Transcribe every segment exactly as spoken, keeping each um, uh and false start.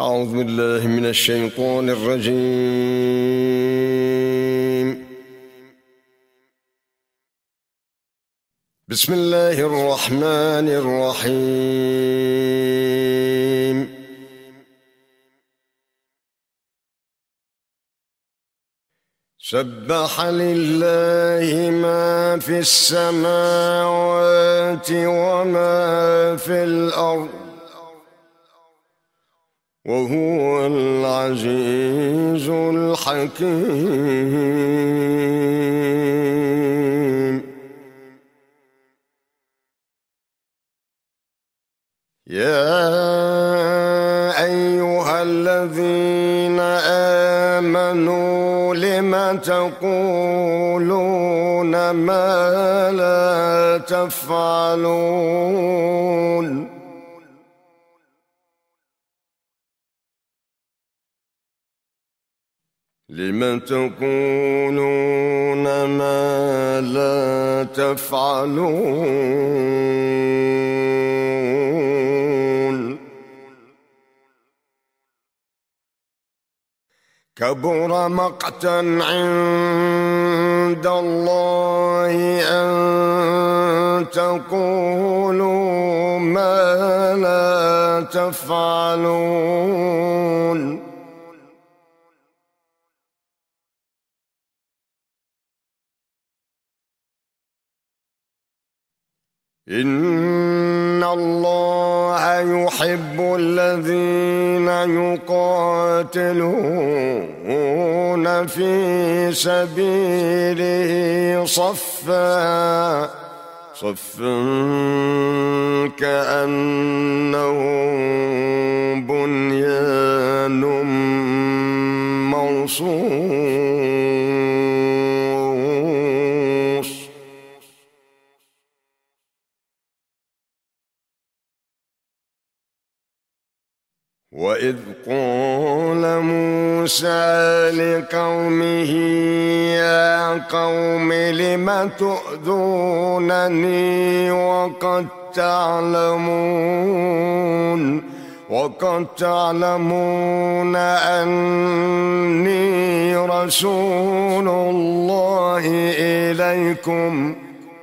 أعوذ بالله من الشيطان الرجيم. بسم الله الرحمن الرحيم. سبح لله ما في السماوات وما في الأرض وهو العزيز الحكيم. يا أيها الذين آمنوا لم تقولون ما لا تفعلون لم تقولون ما لا تفعلون كبر مقتا عند الله أن تقولوا ما لا تفعلون إن الله يحب الذين يقاتلون في سبيله صفا صفا كأنهم بنيان مرصوص. وإذ قال موسى لقومه يا قوم لم تؤذونني وقد تعلمون وقد تعلمون أني رسول الله إليكم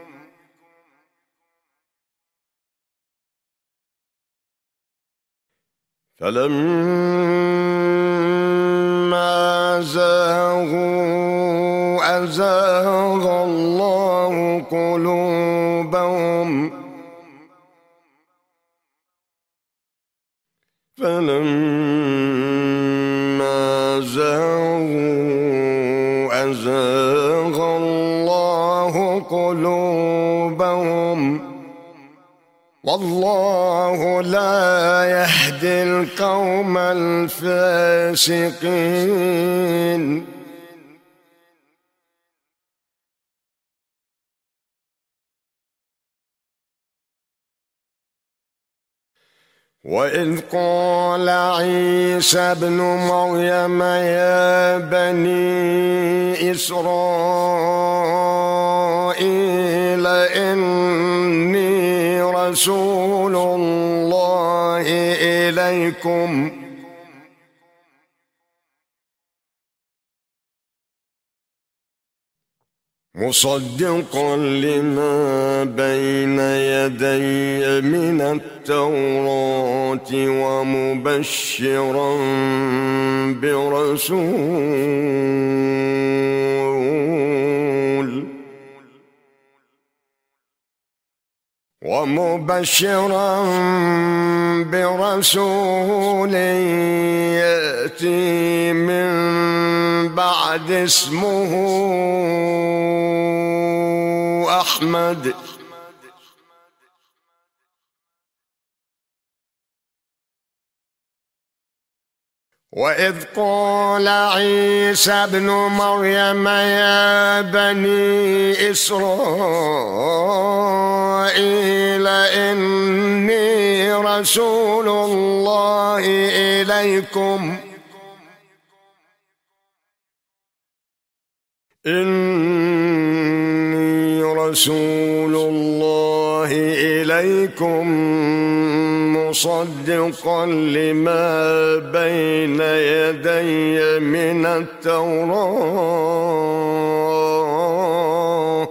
فلما زاغوا أزاغ الله قلوبهم فلما زاغوا أزاغ الله قلوبهم والله لا يهدي القوم الفاسقين. وإذ قال عيسى ابن مريم يا بني إسرائيل إني رسول الله إليكم مصدقا لما بين يدي من التوراة ومبشرا برسول ومبشرا برسول يأتي من بعد اسمه أحمد وإذ قال عيسى ابن مريم يا بني إسرائيل إني رسول الله إليكم إني رسول الله إليكم مصدقا لما بين يدي من التوراة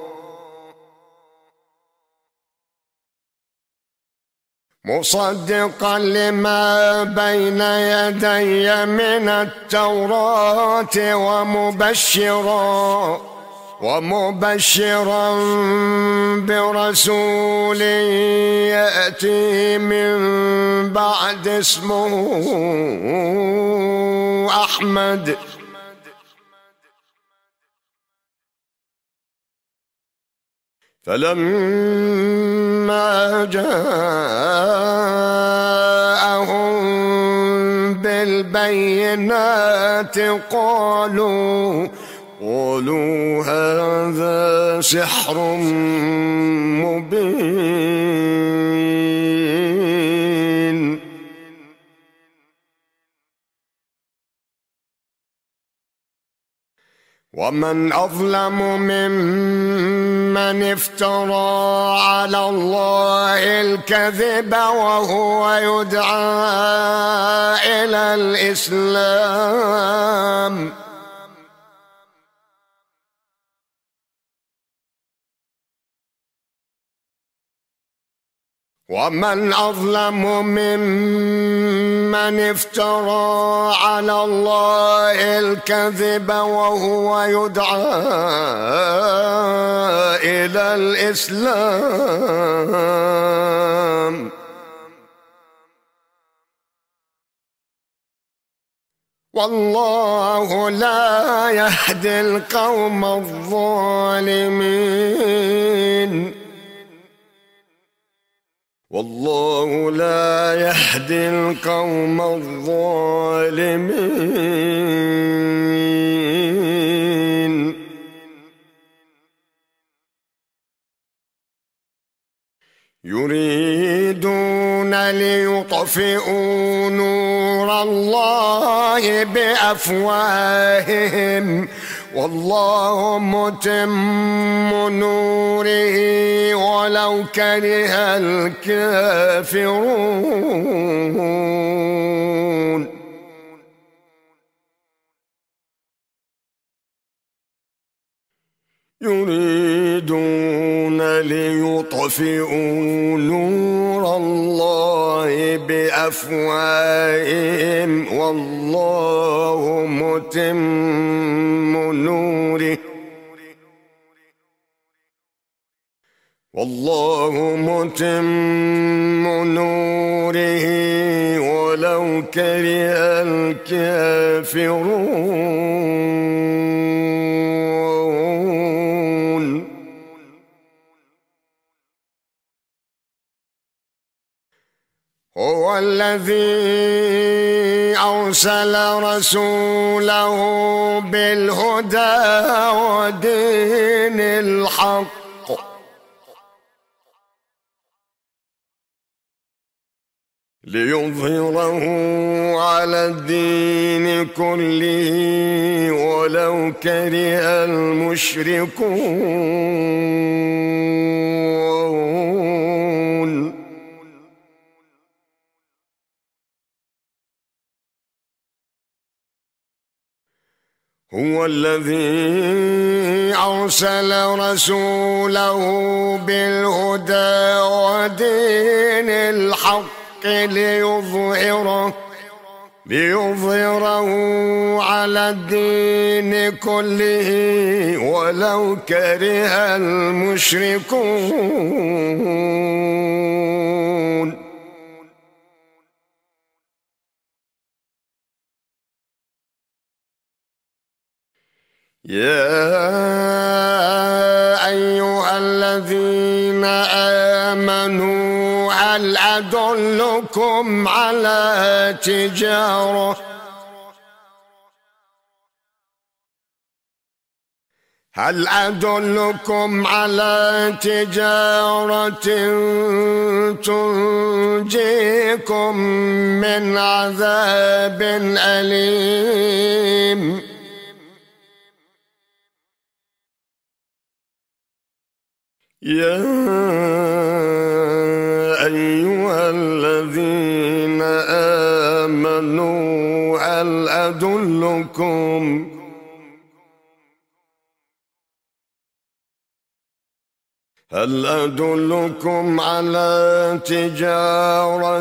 مصدقا لما بين يدي من التوراة ومبشرا ومبشرا برسول يأتي من بعد اسمه أحمد فلما جاءهم بالبينات قالوا قالوا هذا سحر مبين ومن أظلم ممن افترى على الله الكذب وهو يدعى إلى الإسلام ومن أظلم ممن افترى على الله الكذب وهو يدعى إلى الإسلام والله لا يهدي القوم الظالمين والله لا يهدي القوم الظالمين يريدون ليطفئوا نور الله بأفواههم والله متم نوره ولو كره الكافرون يريدون ليطفئوا نور الله بأفواههم والله متم نوره والله متم نوره ولو كره الكافرون هو الذي أرسل رسوله بالهدى ودين الحق ليظهره على الدين كله ولو كره المشركون هو الذي أرسل رسوله بالهدى ودين الحق ليظهره ليظهره على الدين كله ولو كره المشركون يا أيها الذين آمنوا هل أدلكم على تجارة هل أدلكم على تجارة تنجيكم من عذاب أليم يا أيها الذين آمنوا هل أدلكم هل أدلكم على تجارة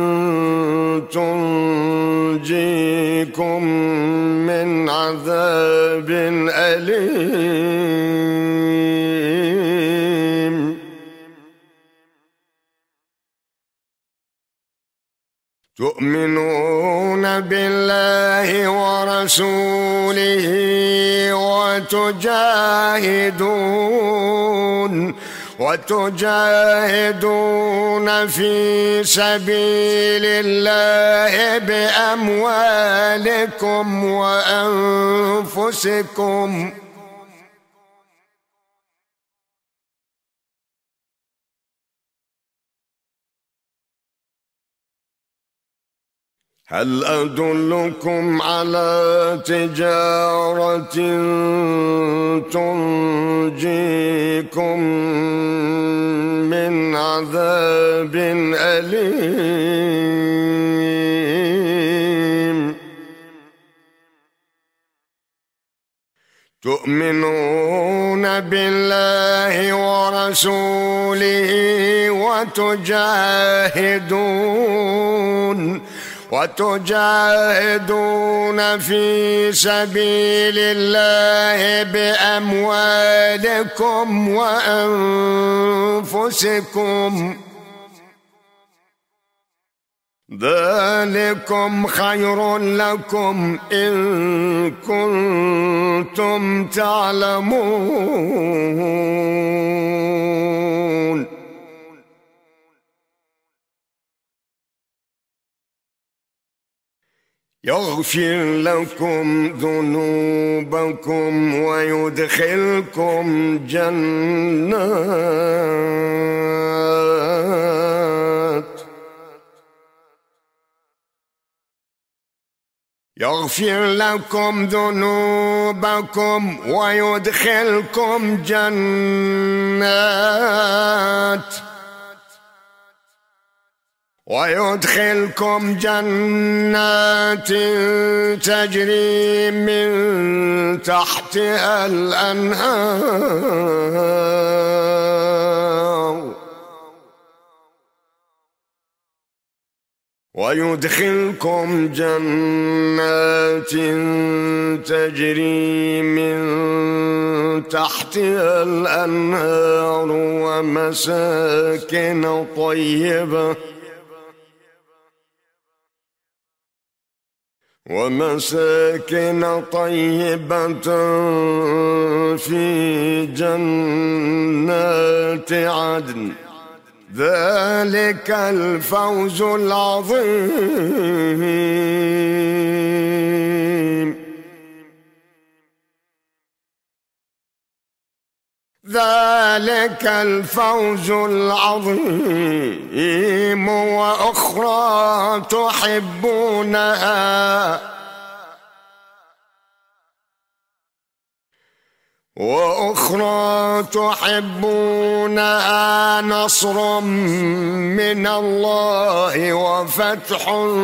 تنجيكم من عذاب أليم تؤمنون بالله ورسوله وتجاهدون وتجاهدون في سبيل الله بأموالكم وأنفسكم هل أدلكم على تجارة تنجيكم من عذاب أليم تؤمنون بالله ورسوله وتجاهدون وتجاهدون في سبيل الله بأموالكم وأنفسكم ذلكم خير لكم إن كنتم تعلمون يغفر لكم ذنوبكم ويدخلكم جنات يغفر لكم ذنوبكم ويدخلكم جنات ويدخلكم جنات تجري من تحتها الأنهار ويدخلكم جنات تجري من تحتها الأنهار ومساكن طيبة ومساكن طيبة في جنات عدن ذلك الفوز العظيم ذلك الفوز العظيم وأخرى تحبونها وأخرى تحبونها نصر من الله وفتح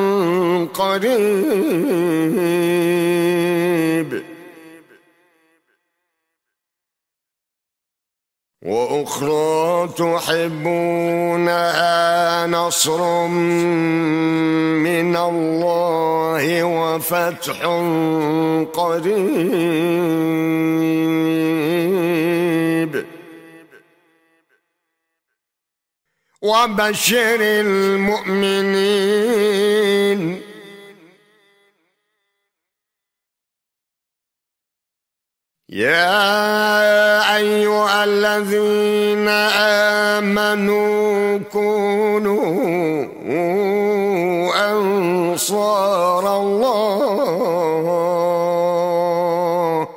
قريب وأخرى تحبونها نصر من الله وفتح قريب وبشر المؤمنين يا أيها الذين آمنوا كونوا أنصار الله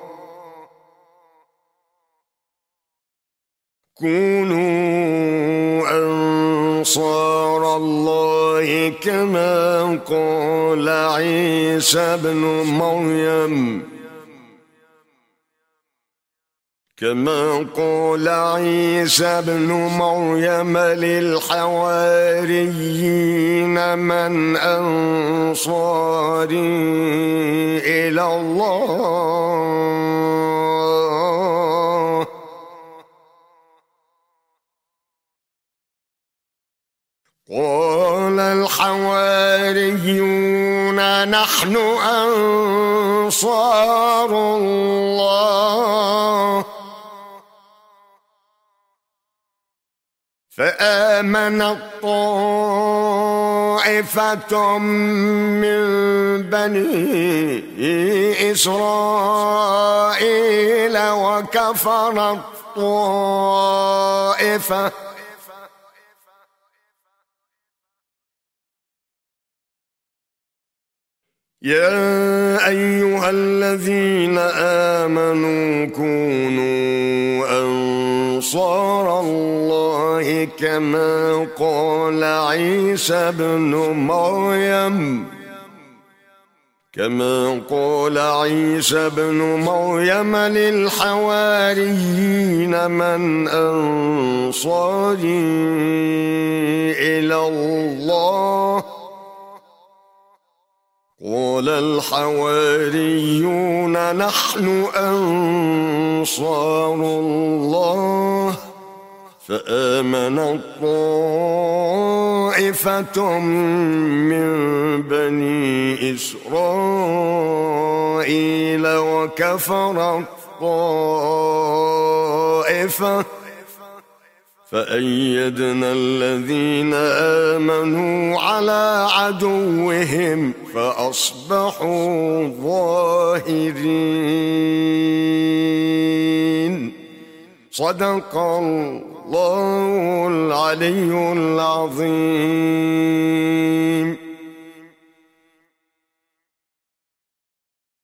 كونوا أنصار الله كما قال عيسى ابن مريم كما قال عيسى ابن مريم للحواريين من أنصاري إلى الله قال الحواريون نحن أنصار الله فآمنت طائفة من بني إسرائيل وكفرت طائفة يا أيها الذين آمنوا كونوا أنصار الله كما قال عيسى ابن مريم كما قال عيسى ابن مريم للحواريين من أنصاري إلى الله قال الحواريون نحن أنصار الله فآمنت طائفة من بني إسرائيل وكفرت طائفة فأيدنا الذين آمنوا على عدوهم فأصبحوا ظاهرين صدق الله العلي العظيم.